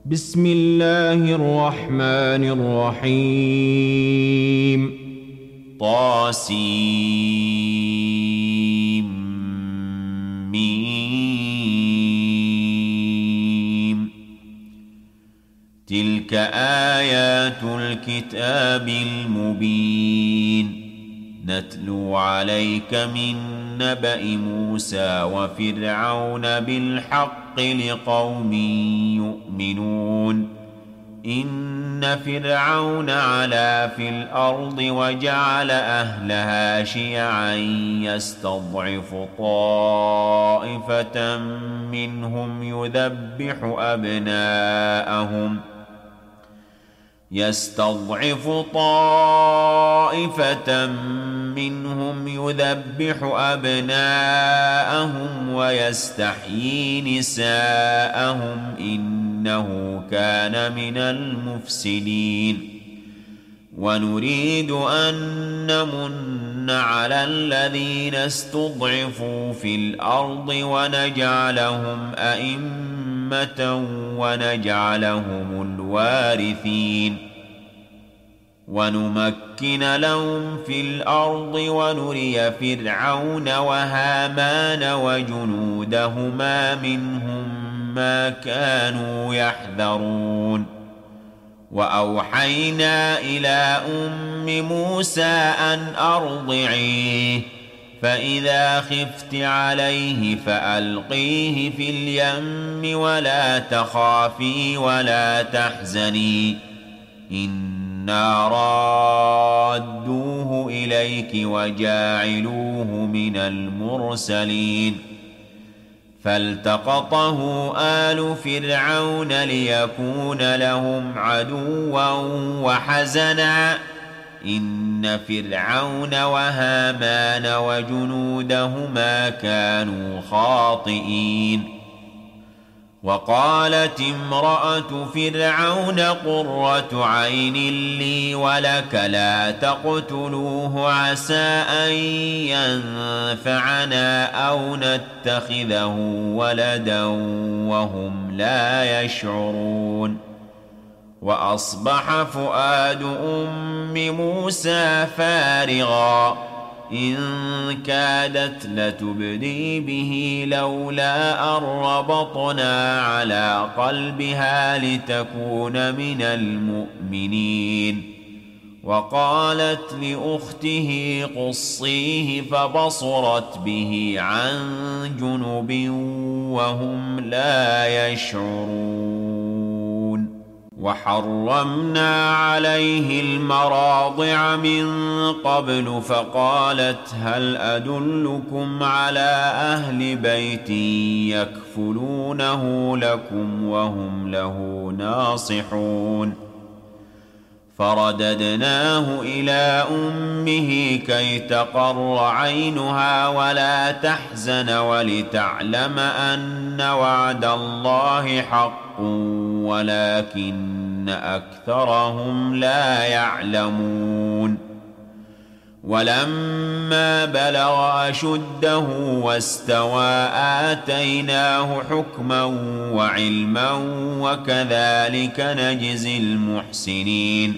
بسم الله الرحمن الرحيم. طاسيم. تلك آيات الكتاب المبين. نتلو عليك من نبأ موسى وفرعون بالحق لقوم يؤمنون. إن فرعون علا في الأرض وجعل أهلها شيعا يستضعف طائفة منهم يذبح أبناءهم ويستحيي نساءهم إنه كان من المفسدين. ونريد أن نمن على الذين استضعفوا في الأرض ونجعلهم أئمة ونجعلهم الوارثين. ونمكن لهم في الأرض ونري فرعون وهامان وجنودهما منهم ما كانوا يحذرون. وأوحينا إلى أم موسى أن أرضعيه، فإذا خفت عليه فألقيه في اليم ولا تخافي ولا تحزني، إنا رادوه إليك وجاعلوه من المرسلين. فالتقطه آل فرعون ليكون لهم عدوا وحزنا، إن فرعون وهامان وجنودهما كانوا خاطئين. وقالت امرأة فرعون قرة عين لي ولك لا تقتلوه عسى أن ينفعنا أو نتخذه ولدا وهم لا يشعرون. وأصبح فؤاد أم موسى فارغا إن كادت لتبدي به لولا أن ربطنا على قلبها لتكون من المؤمنين. وقالت لأخته قصيه فبصرت به عن جنب وهم لا يشعرون. وحرمنا عليه المراضع من قبل فقالت هل أدلكم على أهل بيت يكفلونه لكم وهم له ناصحون. فرددناه إلى أمه كي تقر عينها ولا تحزن ولتعلم أن وعد الله حق ولكن أكثرهم لا يعلمون. ولما بلغ أشده واستوى آتيناه حكما وعلما وكذلك نجزي المحسنين.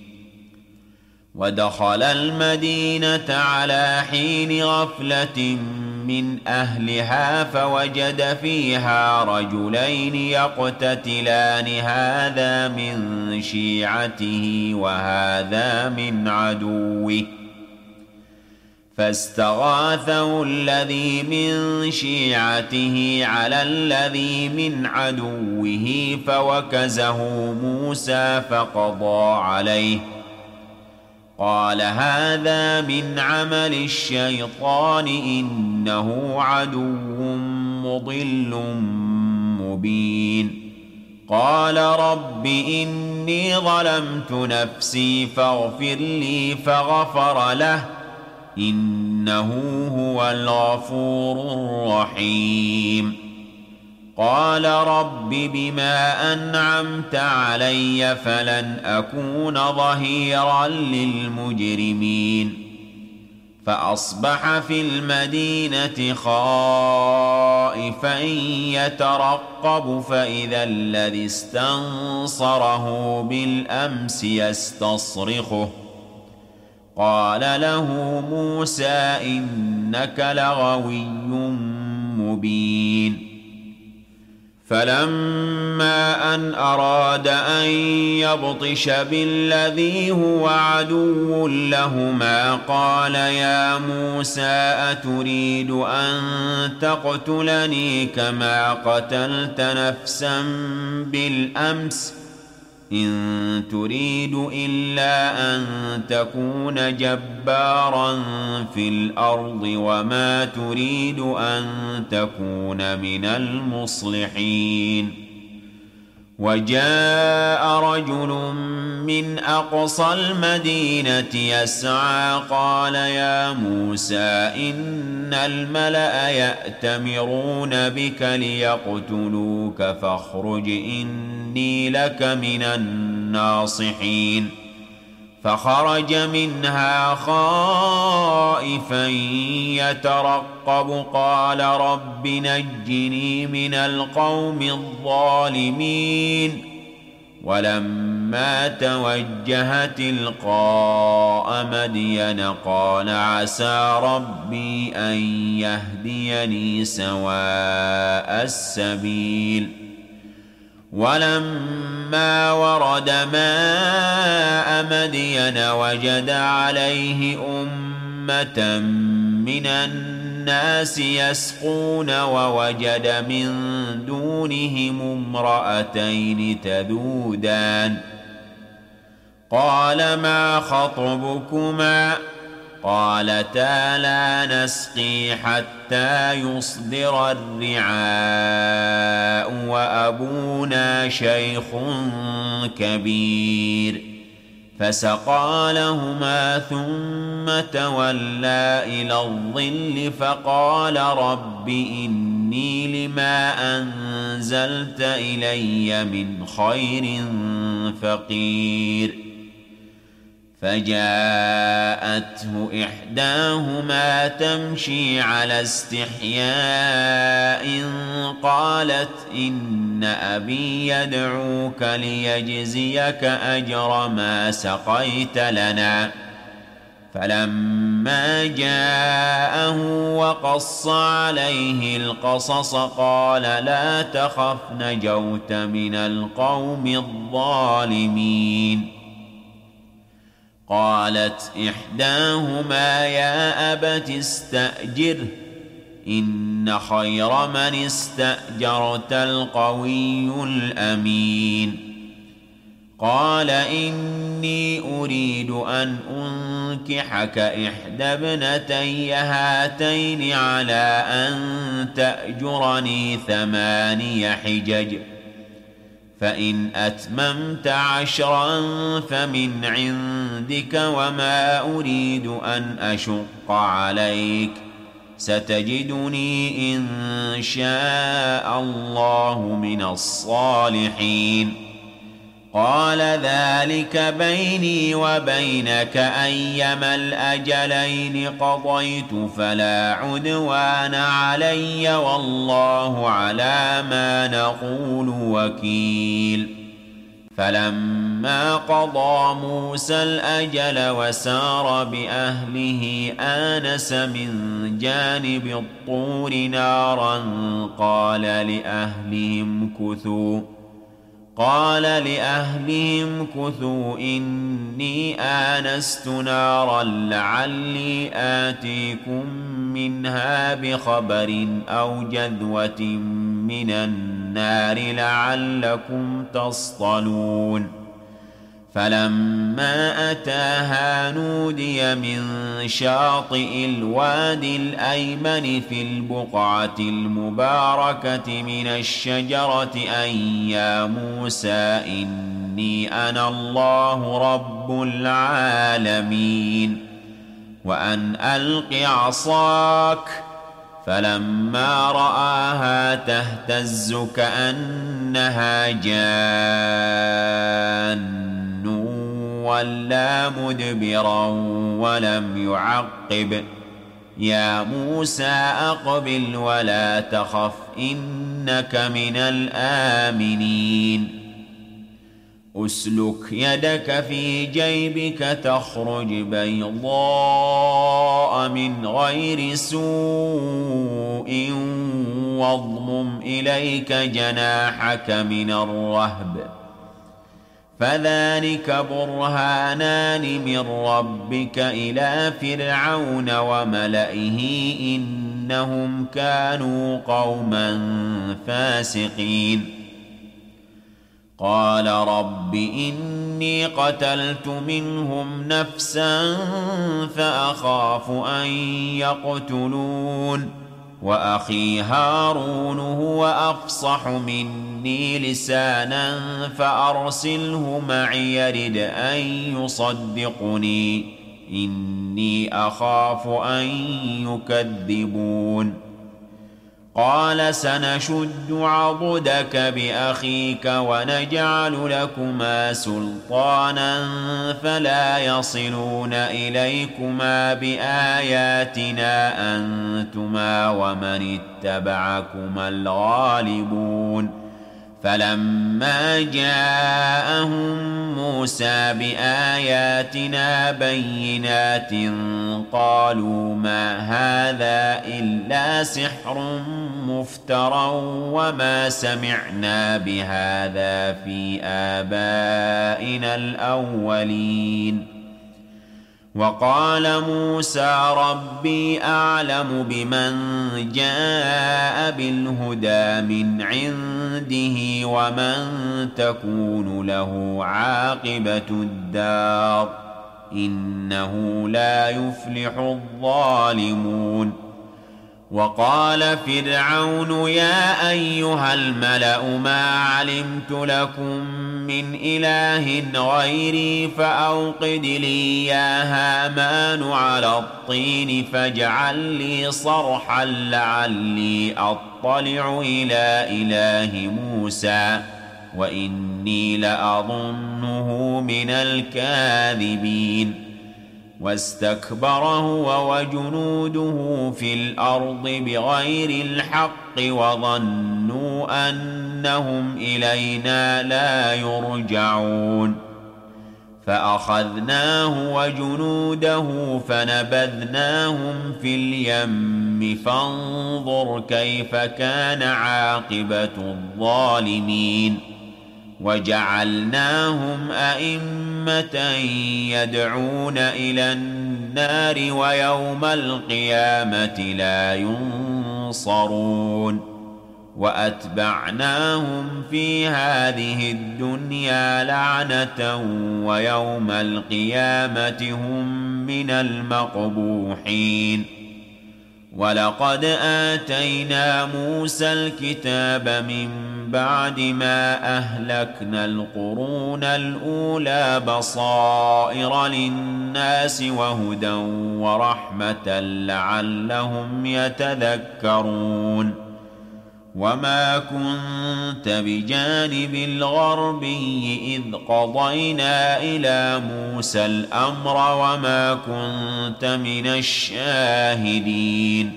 ودخل المدينة على حين غفلة من أهلها فوجد فيها رجلين يقتتلان هذا من شيعته وهذا من عدوه، فاستغاثه الذي من شيعته على الذي من عدوه فوكزه موسى فقضى عليه. قال هذا من عمل الشيطان إنه عدو مضل مبين. قال رب إني ظلمت نفسي فاغفر لي فغفر له إنه هو الغفور الرحيم. قال رب بما أنعمت علي فلن أكون ظهيرا للمجرمين. فأصبح في المدينة خائفا يترقب فإذا الذي استنصره بالأمس يستصرخه قال له موسى إنك لغوي مبين فلما أن أراد أن يبطش بالذي هو عدو لهما قال يا موسى أتريد أن تقتلني كما قتلت نفسا بالأمس إن تريد إلا أن تكون جبارا في الأرض وما تريد أن تكون من المصلحين وجاء رجل من أقصى المدينة يسعى قال يا موسى إن الملأ يأتمرون بك ليقتلوك فاخرج إني لك من الناصحين فخرج منها خائفا يترقب قال رب نجني من القوم الظالمين ولما توجه تلقاء مدين قال عسى ربي أن يهديني سواء السبيل ولما ورد ماء مدين وجد عليه أمة من الناس يسقون ووجد من دونهم امرأتين تذودان قال ما خطبكما قالتا لا نسقي حتى يصدر الرعاء وأبونا شيخ كبير فسقى لهما ثم تولى إلى الظل فقال رب إني لما أنزلت إلي من خير فقير فجاءته إحداهما تمشي على استحياء قالت إن أبي يدعوك ليجزيك أجر ما سقيت لنا فلما جاءه وقص عليه القصص قال لا تخف نجوت من القوم الظالمين قالت إحداهما يا أبت استأجره إن خير من استأجرت القوي الأمين قال إني أريد أن أنكحك إحدى ابنتي هاتين على أن تأجرني 8 حجج فإن أتممت 10 فمن عندك وما أريد أن أشق عليك ستجدني إن شاء الله من الصالحين قال ذلك بيني وبينك أيما الأجلين قضيت فلا عدوان علي والله على ما نقول وكيل فلما قضى موسى الأجل وسار بأهله آنس من جانب الطور نارا قال لأهلهم كثوا إني آنست نارا لعلي آتيكم منها بخبر أو جذوة من النار لعلكم تصطلون فلما أتاها نودي من شاطئ الوادي الأيمن في البقعة المباركة من الشجرة أن يا موسى إني أنا الله رب العالمين وأن ألق عصاك فلما رآها تهتز كأنها جان ولا مدبرا ولم يعقب يا موسى أقبل ولا تخف إنك من الآمنين أسلك يدك في جيبك تخرج بيضاء من غير سوء واضمم إليك جناحك من الرهب فذلك برهانان من ربك إلى فرعون وملئه إنهم كانوا قوما فاسقين قال رب إني قتلت منهم نفسا فأخاف أن يقتلون وأخي هارون هو أفصح مني لسانا فأرسله معي يرد أن يصدقني إني أخاف أن يكذبون قال سنشد عضدك بأخيك ونجعل لكما سلطانا فلا يصلون إليكما بآياتنا أنتما ومن اتبعكما الغالبون فلما جاءهم موسى بآياتنا بينات قالوا ما هذا إلا سحر مفترى وما سمعنا بهذا في آبائنا الأولين وقال موسى ربي أعلم بمن جاء بالهدى من عنده ومن تكون له عاقبة الدار إنه لا يفلح الظالمون وقال فرعون يا أيها الملأ ما علمت لكم من إله غيري فأوقد لي يا هامان على الطين فاجعل لي صرحا لعلي أطلع إلى إله موسى وإني لأظنه من الكاذبين واستكبر هو وجنوده في الأرض بغير الحق وظنوا أنهم إلينا لا يرجعون فأخذناه وجنوده فنبذناهم في اليم فانظر كيف كان عاقبة الظالمين وجعلناهم أئمة يدعون إلى النار ويوم القيامة لا ينصرون وأتبعناهم في هذه الدنيا لعنة ويوم القيامة هم من المقبوحين ولقد آتينا موسى الكتاب من بعد ما أهلكنا القرون الأولى بصائر للناس وهدى ورحمة لعلهم يتذكرون وما كنت بجانب الغربي إذ قضينا إلى موسى الأمر وما كنت من الشاهدين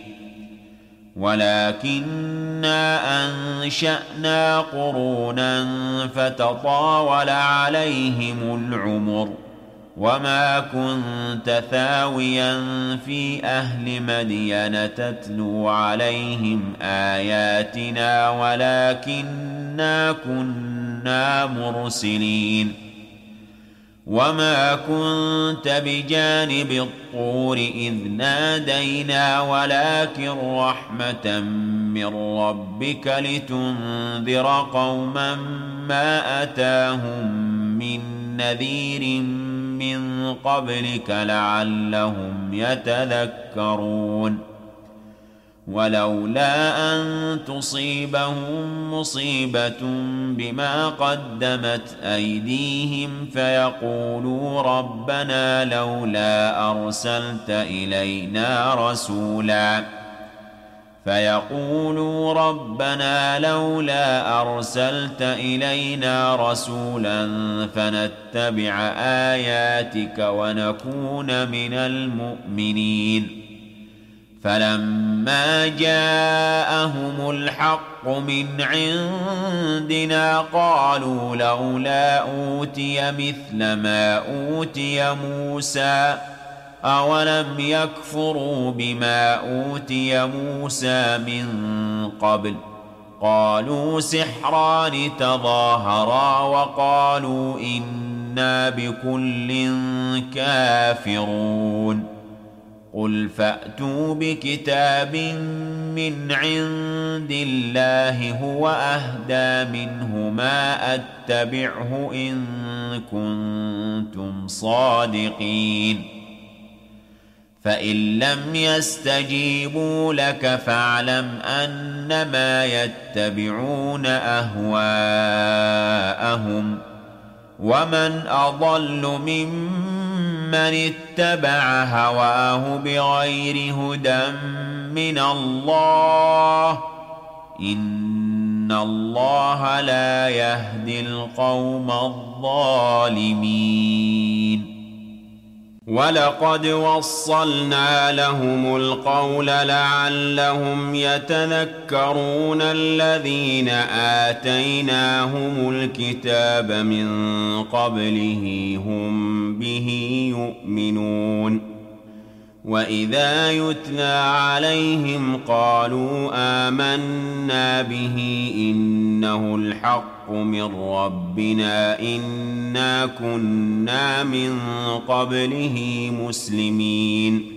ولكننا أنشأنا قرونا فتطاول عليهم العمر وما كنت ثاويا في أهل مدين تتلو عليهم آياتنا ولكننا كنا مرسلين وما كنت بجانب الطور إذ نادينا ولكن رحمة من ربك لتنذر قوما ما أتاهم من نذير من قبلك لعلهم يتذكرون ولولا أن تصيبهم مصيبة بما قدمت أيديهم فيقولوا ربنا لولا أرسلت إلينا رسولا فنتبع آياتك ونكون من المؤمنين فلما جاءهم الحق من عندنا قالوا لولا أوتي مثل ما أوتي موسى أولم يكفروا بما أوتي موسى من قبل قالوا سحران تظاهرا وقالوا إنا بكل كافرون قل فأتوا بكتاب من عند الله هو أهدى منه ما أتبعه إن كنتم صادقين فإن لم يستجيبوا لك فاعلم أنما يتبعون أهواءهم ومن أضل ممن اتبع هواه بغير هدى من الله إن الله لا يهدي القوم الظالمين ولقد وصلنا لهم القول لعلهم يتذكرون الذين آتيناهم الكتاب من قبله هم به يؤمنون وإذا يتلى عليهم قالوا آمنا به إنه الحق من ربنا إنا كنا من قبله مسلمين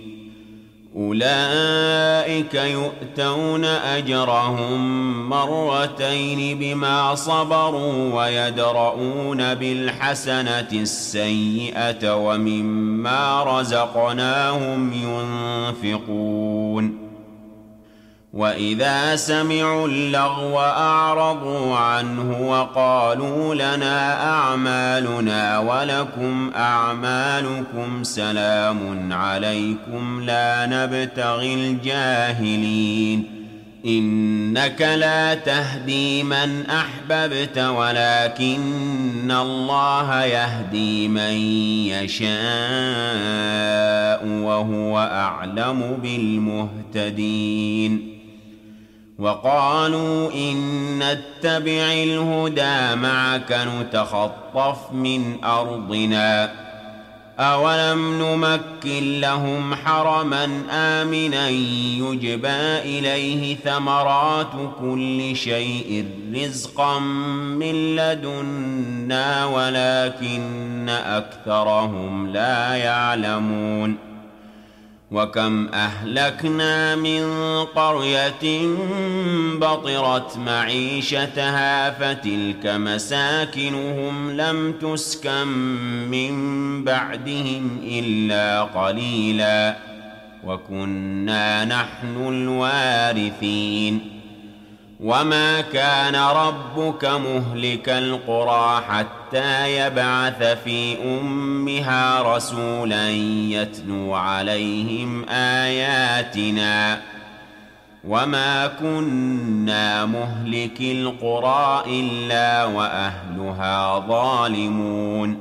أولئك يؤتون أجرهم مرتين بما صبروا ويدرؤون بالحسنة السيئة ومما رزقناهم ينفقون وإذا سمعوا اللغو أعرضوا عنه وقالوا لنا أعمالنا ولكم أعمالكم سلام عليكم لا نبتغي الجاهلين إنك لا تهدي من أحببت ولكن الله يهدي من يشاء وهو أعلم بالمهتدين وقالوا إن نتبع الهدى معك نتخطف من أرضنا أولم نمكن لهم حرما آمنا يجبى إليه ثمرات كل شيء رزقا من لدنا ولكن أكثرهم لا يعلمون وكم أهلكنا من قرية بطرت معيشتها فتلك مساكنهم لم تسكن من بعدهم إلا قليلا وكنا نحن الوارثين وما كان ربك مهلك القرى حتى يبعث في أمها رسولا يتلو عليهم آياتنا وما كنا مهلك القرى إلا وأهلها ظالمون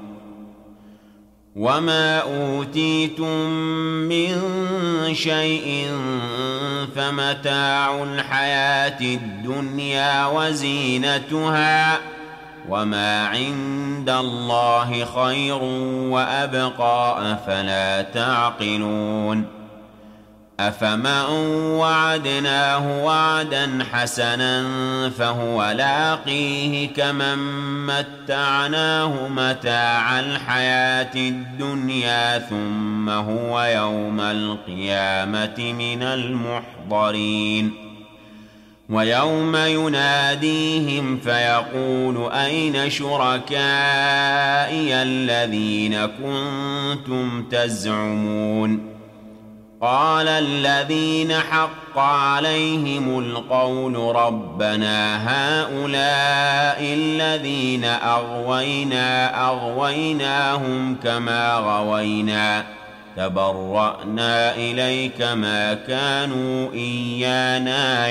وما أوتيتم من شيء فمتاع الحياة الدنيا وزينتها وما عند الله خير وأبقى أفلا تعقلون أفمن وعدناه وعدا حسنا فهو لاقيه كمن متعناه متاع الحياة الدنيا ثم هو يوم القيامة من المحضرين ويوم يناديهم فيقول أين شركائي الذين كنتم تزعمون قال الذين حق عليهم القول ربنا هؤلاء الذين أغويناهم كما غوينا تبرأنا إليك ما كانوا إيانا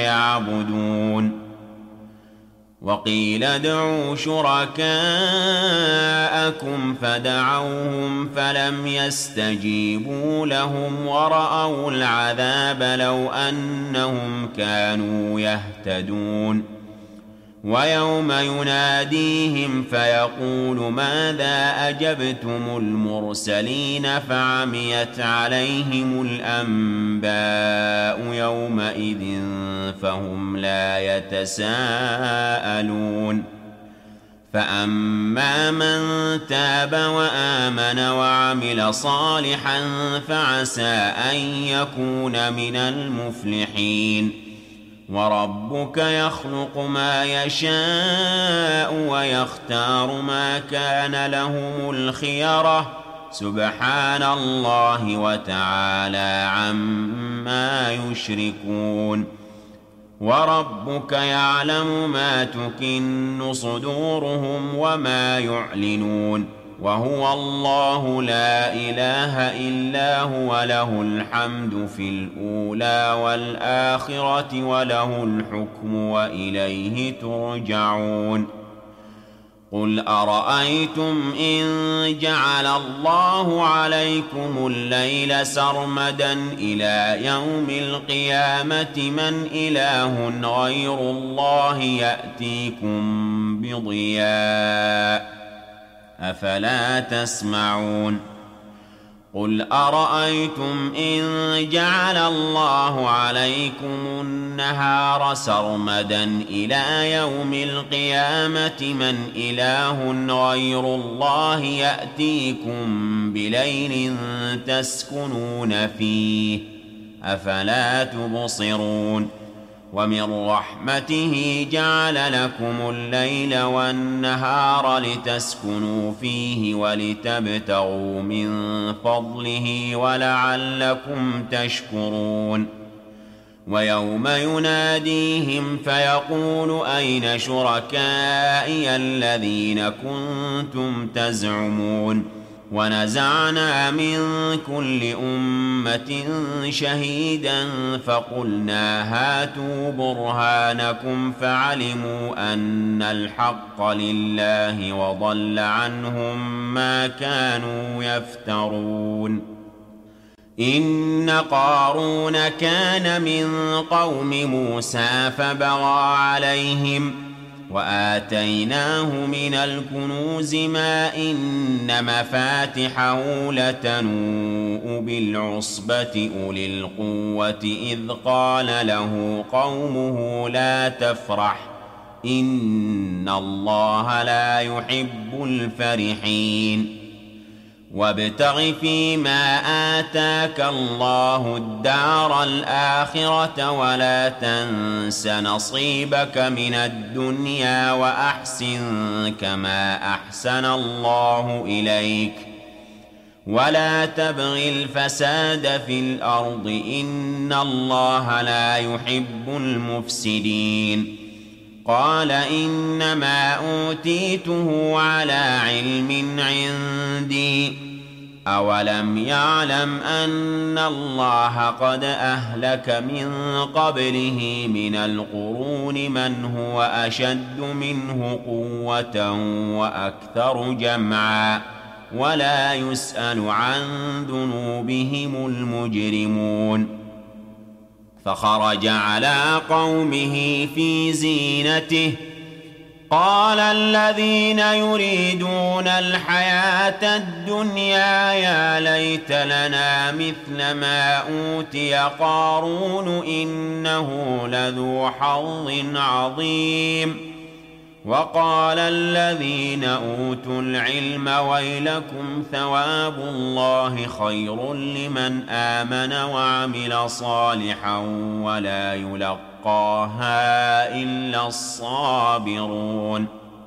يعبدون وقيل ادعوا شركاءكم جاءكم فدعوهم فلم يستجيبوا لهم ورأوا العذاب لو أنهم كانوا يهتدون ويوم يناديهم فيقول ماذا أجبتم المرسلين فعميت عليهم الأنباء يومئذ فهم لا يتساءلون فأما من تاب وآمن وعمل صالحا فعسى أن يكون من المفلحين وربك يخلق ما يشاء ويختار ما كان لهم الخيرة سبحان الله وتعالى عما يشركون وربك يعلم ما تكن صدورهم وما يعلنون وهو الله لا إله إلا هو له الحمد في الأولى والآخرة وله الحكم وإليه ترجعون قل أرأيتم إن جعل الله عليكم الليل سرمدا إلى يوم القيامة من إله غير الله يأتيكم بضياء أفلا تسمعون قل أرأيتم إن جعل الله عليكم النهار سرمدا إلى يوم القيامة من إله غير الله يأتيكم بليل تسكنون فيه أفلا تبصرون ومن رحمته جعل لكم الليل والنهار لتسكنوا فيه ولتبتغوا من فضله ولعلكم تشكرون ويوم يناديهم فيقول أين شركائي الذين كنتم تزعمون ونزعنا من كل أمة شهيدا فقلنا هاتوا برهانكم فعلموا أن الحق لله وضل عنهم ما كانوا يفترون إن قارون كان من قوم موسى فبغى عليهم وآتيناه من الكنوز ما إن مفاتحه لتنوء بالعصبة أولي القوة إذ قال له قومه لا تفرح إن الله لا يحب الفرحين وابتغ فيما آتاك الله الدار الآخرة ولا تنس نصيبك من الدنيا وأحسن كما أحسن الله إليك ولا تبغ الفساد في الأرض إن الله لا يحب المفسدين قال إنما أوتيته على علم عندي أولم يعلم أن الله قد أهلك من قبله من القرون من هو أشد منه قوة وأكثر جمعا ولا يسأل عن ذنوبهم المجرمون فخرج على قومه في زينته قال الذين يريدون الحياة الدنيا يا ليت لنا مثل ما أوتي قارون إنه لذو حظ عظيم وقال الذين أوتوا العلم ويلكم ثواب الله خير لمن آمن وعمل صالحا ولا يلقاها إلا الصابرون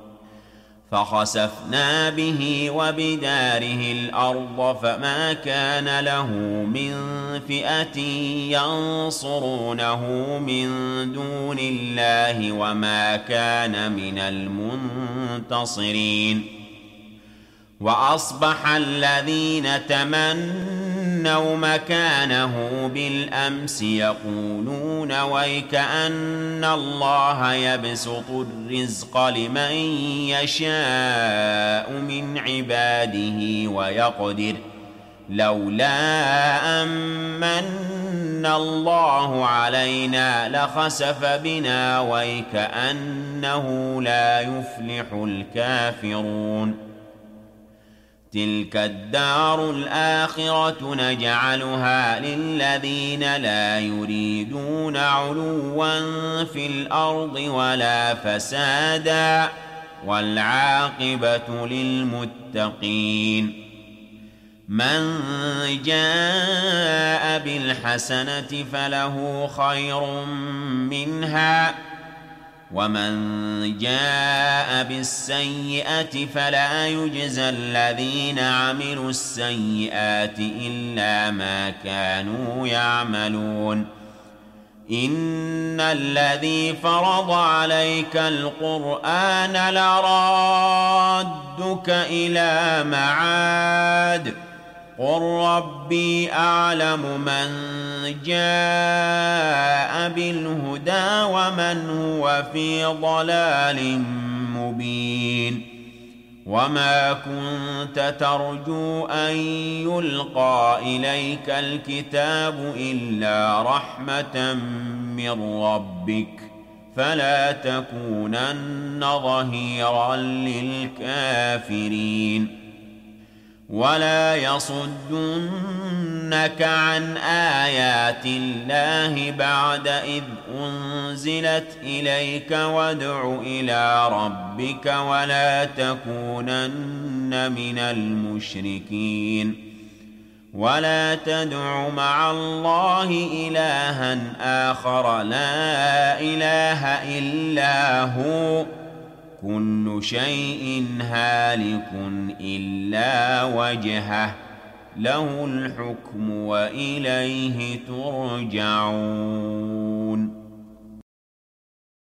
فخسفنا به وبداره الأرض فما كان له من فئة ينصرونه من دون الله وما كان من المنتصرين وأصبح الذين تمنوا مكانه بالأمس يقولون ويكأن الله يبسط الرزق لمن يشاء من عباده ويقدر لولا أمن الله علينا لخسف بنا ويكأنه لا يفلح الكافرون تلك الدار الآخرة نجعلها للذين لا يريدون علوا في الأرض ولا فسادا والعاقبة للمتقين من جاء بالحسنة فله خير منها ومن جاء بالسيئة فلا يجزى الذين عملوا السيئات إلا ما كانوا يعملون إن الذي فرض عليك القرآن لرادك إلى معاد قل ربي أعلم من جاء بالهدى ومن هو في ضلال مبين وما كنت ترجو أن يلقى إليك الكتاب إلا رحمة من ربك فلا تكونن ظهيرا للكافرين ولا يصدنك عن آيات الله بعد إذ أنزلت إليك وادع إلى ربك ولا تكونن من المشركين ولا تدع مع الله إلها آخر لا إله إلا هو كل شيء هالك إلا وجهه له الحكم وإليه ترجعون